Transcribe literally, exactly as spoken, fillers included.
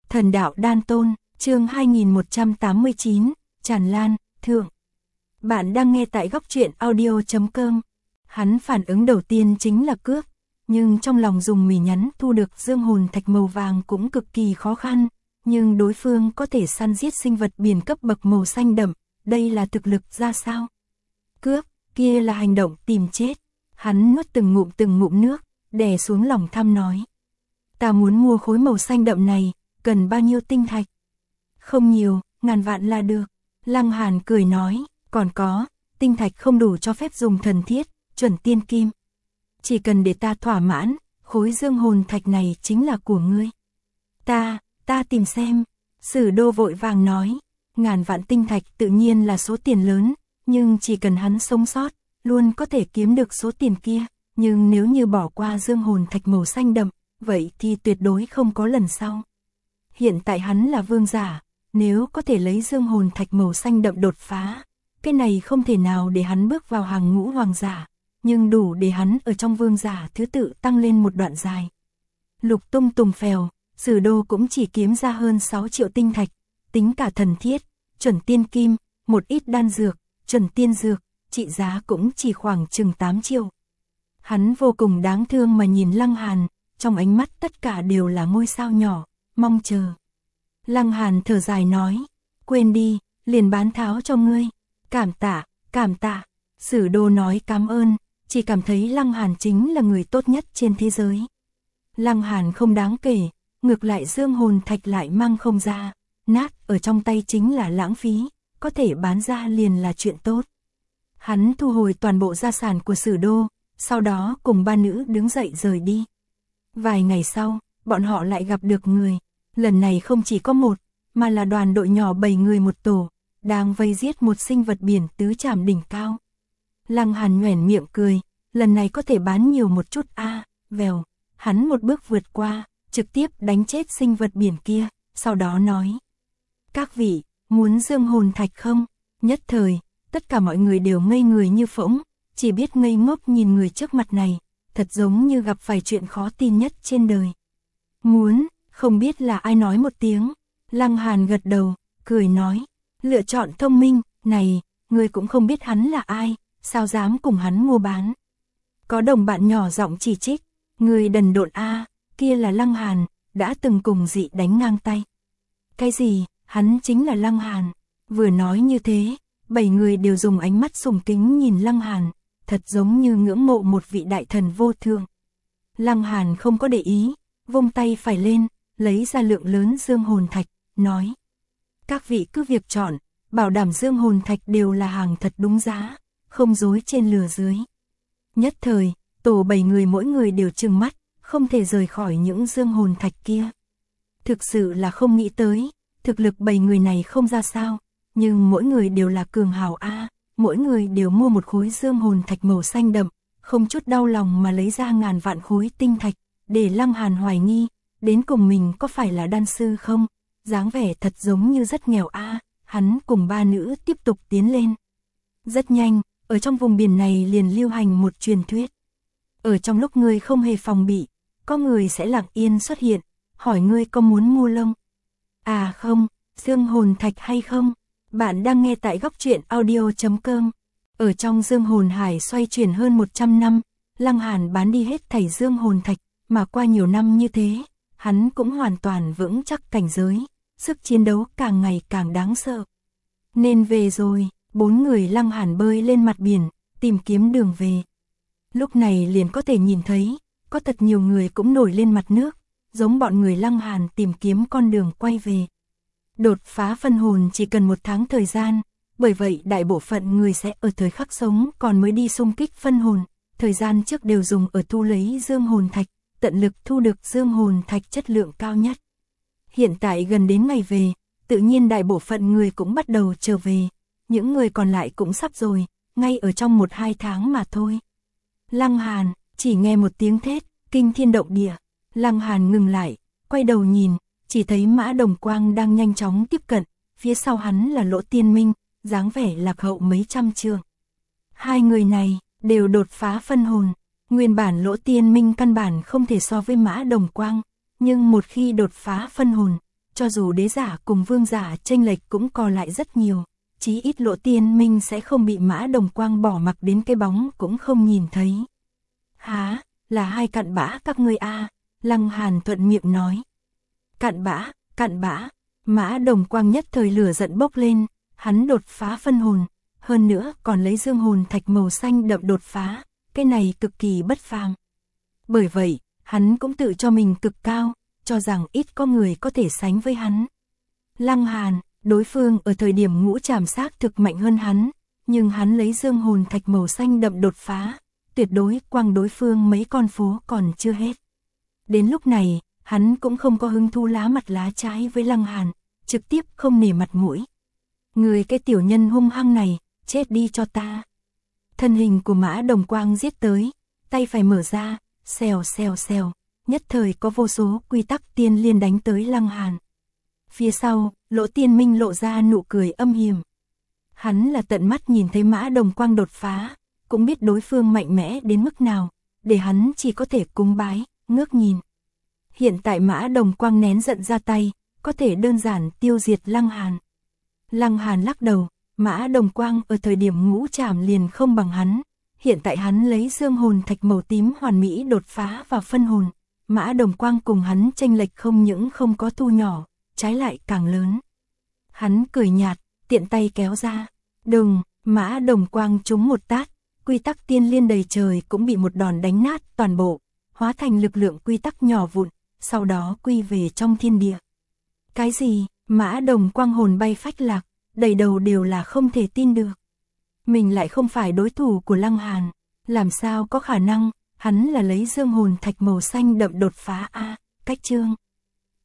Thần đạo đan tôn, chương hai nghìn một trăm tám mươi chín, tràn lan, thượng. Bạn đang nghe tại góc truyện audio chấm com. Hắn phản ứng đầu tiên chính là cướp, nhưng trong lòng dùng mỉ nhắn thu được dương hồn thạch màu vàng cũng cực kỳ khó khăn, nhưng đối phương có thể săn giết sinh vật biển cấp bậc màu xanh đậm, đây là thực lực ra sao? Cướp, kia là hành động tìm chết. Hắn nuốt từng ngụm từng ngụm nước, đè xuống lòng tham nói. Ta muốn mua khối màu xanh đậm này, cần bao nhiêu tinh thạch? Không nhiều, ngàn vạn là được. Lăng Hàn cười nói, còn có, tinh thạch không đủ cho phép dùng thần thiết, chuẩn tiên kim. Chỉ cần để ta thỏa mãn, khối dương hồn thạch này chính là của ngươi. Ta, ta tìm xem. Sử Đô vội vàng nói, ngàn vạn tinh thạch tự nhiên là số tiền lớn, nhưng chỉ cần hắn sống sót, luôn có thể kiếm được số tiền kia. Nhưng nếu như bỏ qua dương hồn thạch màu xanh đậm, vậy thì tuyệt đối không có lần sau. Hiện tại hắn là vương giả, nếu có thể lấy dương hồn thạch màu xanh đậm đột phá, cái này không thể nào để hắn bước vào hàng ngũ hoàng giả, nhưng đủ để hắn ở trong vương giả thứ tự tăng lên một đoạn dài. Lục tung tùng phèo, Sử Đô cũng chỉ kiếm ra hơn sáu triệu tinh thạch, tính cả thần thiết, chuẩn tiên kim, một ít đan dược, chuẩn tiên dược, trị giá cũng chỉ khoảng chừng tám triệu. Hắn vô cùng đáng thương mà nhìn Lăng Hàn, trong ánh mắt tất cả đều là ngôi sao nhỏ, mong chờ. Lăng Hàn thở dài nói, quên đi, liền bán tháo cho ngươi, cảm tạ, cảm tạ. Sử Đô nói cảm ơn, chỉ cảm thấy Lăng Hàn chính là người tốt nhất trên thế giới. Lăng Hàn không đáng kể, ngược lại dương hồn thạch lại mang không ra, nát ở trong tay chính là lãng phí, có thể bán ra liền là chuyện tốt. Hắn thu hồi toàn bộ gia sản của Sử Đô, sau đó cùng ba nữ đứng dậy rời đi. Vài ngày sau, bọn họ lại gặp được người, lần này không chỉ có một, mà là đoàn đội nhỏ bảy người một tổ, đang vây giết một sinh vật biển tứ trảm đỉnh cao. Lăng Hàn nhoẻn miệng cười, lần này có thể bán nhiều một chút a, à, vèo, hắn một bước vượt qua, trực tiếp đánh chết sinh vật biển kia, sau đó nói. Các vị, muốn dương hồn thạch không? Nhất thời, tất cả mọi người đều ngây người như phỗng, chỉ biết ngây ngốc nhìn người trước mặt này, thật giống như gặp phải chuyện khó tin nhất trên đời. Muốn, không biết là ai nói một tiếng. Lăng Hàn gật đầu, cười nói, lựa chọn thông minh, này, người cũng không biết hắn là ai, sao dám cùng hắn mua bán. Có đồng bạn nhỏ giọng chỉ trích, người đần độn a, kia là Lăng Hàn, đã từng cùng dị đánh ngang tay. Cái gì, hắn chính là Lăng Hàn. Vừa nói như thế, bảy người đều dùng ánh mắt sùng kính nhìn Lăng Hàn, thật giống như ngưỡng mộ một vị đại thần vô thượng. Lăng Hàn không có để ý, vung tay phải lên, lấy ra lượng lớn dương hồn thạch, nói. Các vị cứ việc chọn, bảo đảm dương hồn thạch đều là hàng thật đúng giá, không dối trên lừa dưới. Nhất thời, tổ bảy người mỗi người đều trừng mắt, không thể rời khỏi những dương hồn thạch kia. Thực sự là không nghĩ tới, thực lực bảy người này không ra sao, nhưng mỗi người đều là cường hào a, mỗi người đều mua một khối dương hồn thạch màu xanh đậm, không chút đau lòng mà lấy ra ngàn vạn khối tinh thạch, để Lăng Hàn hoài nghi, đến cùng mình có phải là đan sư không? Dáng vẻ thật giống như rất nghèo a. Hắn cùng ba nữ tiếp tục tiến lên. Rất nhanh, ở trong vùng biển này liền lưu hành một truyền thuyết. Ở trong lúc ngươi không hề phòng bị, có người sẽ lặng yên xuất hiện, hỏi ngươi có muốn mua lông? À không, dương hồn thạch hay không? Bạn đang nghe tại góc truyện audio chấm com. Ở trong dương hồn hải xoay chuyển hơn một trăm năm, Lăng Hàn bán đi hết thảy dương hồn thạch, mà qua nhiều năm như thế, hắn cũng hoàn toàn vững chắc cảnh giới, sức chiến đấu càng ngày càng đáng sợ. Nên về rồi, bốn người Lăng Hàn bơi lên mặt biển, tìm kiếm đường về. Lúc này liền có thể nhìn thấy, có thật nhiều người cũng nổi lên mặt nước, giống bọn người Lăng Hàn tìm kiếm con đường quay về. Đột phá phân hồn chỉ cần một tháng thời gian, bởi vậy đại bộ phận người sẽ ở thời khắc sống còn mới đi xung kích phân hồn, thời gian trước đều dùng ở thu lấy dương hồn thạch, tận lực thu được dương hồn thạch chất lượng cao nhất. Hiện tại gần đến ngày về, tự nhiên đại bộ phận người cũng bắt đầu trở về, những người còn lại cũng sắp rồi, ngay ở trong một hai tháng mà thôi. Lăng Hàn, chỉ nghe một tiếng thét, kinh thiên động địa, Lăng Hàn ngừng lại, quay đầu nhìn, chỉ thấy Mã Đồng Quang đang nhanh chóng tiếp cận, phía sau hắn là Lỗ Tiên Minh, dáng vẻ lạc hậu mấy trăm trượng. Hai người này đều đột phá phân hồn, nguyên bản Lỗ Tiên Minh căn bản không thể so với Mã Đồng Quang, nhưng một khi đột phá phân hồn, cho dù đế giả cùng vương giả chênh lệch cũng co lại rất nhiều, chí ít Lộ Tiên Minh sẽ không bị Mã Đồng Quang bỏ mặc đến cái bóng cũng không nhìn thấy. Há, là hai cặn bã các ngươi a, Lăng Hàn thuận miệng nói. Cặn bã, cặn bã, Mã Đồng Quang nhất thời lửa giận bốc lên, hắn đột phá phân hồn, hơn nữa còn lấy dương hồn thạch màu xanh đậm đột phá, cái này cực kỳ bất phàm. Bởi vậy, hắn cũng tự cho mình cực cao, cho rằng ít có người có thể sánh với hắn. Lăng Hàn, đối phương ở thời điểm ngũ trảm xác thực mạnh hơn hắn, nhưng hắn lấy dương hồn thạch màu xanh đậm đột phá, tuyệt đối quăng đối phương mấy con phố còn chưa hết. Đến lúc này, hắn cũng không có hứng thú lá mặt lá trái với Lăng Hàn, trực tiếp không nể mặt mũi. Người cái tiểu nhân hung hăng này, chết đi cho ta. Thân hình của Mã Đồng Quang giết tới, tay phải mở ra, xèo xèo xèo, nhất thời có vô số quy tắc tiên liên đánh tới Lăng Hàn. Phía sau, Lỗ Tiên Minh lộ ra nụ cười âm hiểm. Hắn là tận mắt nhìn thấy Mã Đồng Quang đột phá, cũng biết đối phương mạnh mẽ đến mức nào, để hắn chỉ có thể cúng bái, ngước nhìn. Hiện tại Mã Đồng Quang nén giận ra tay, có thể đơn giản tiêu diệt Lăng Hàn. Lăng Hàn lắc đầu, Mã Đồng Quang ở thời điểm ngũ trảm liền không bằng hắn, hiện tại hắn lấy dương hồn thạch màu tím hoàn mỹ đột phá vào phân hồn, Mã Đồng Quang cùng hắn chênh lệch không những không có thu nhỏ, trái lại càng lớn. Hắn cười nhạt, tiện tay kéo ra, đừng, Mã Đồng Quang trúng một tát, quy tắc tiên liên đầy trời cũng bị một đòn đánh nát toàn bộ, hóa thành lực lượng quy tắc nhỏ vụn, sau đó quy về trong thiên địa. Cái gì? Mã Đồng Quang hồn bay phách lạc, đầy đầu đều là không thể tin được. Mình lại không phải đối thủ của Lăng Hàn, làm sao có khả năng, hắn là lấy dương hồn thạch màu xanh đậm đột phá a, cách chương.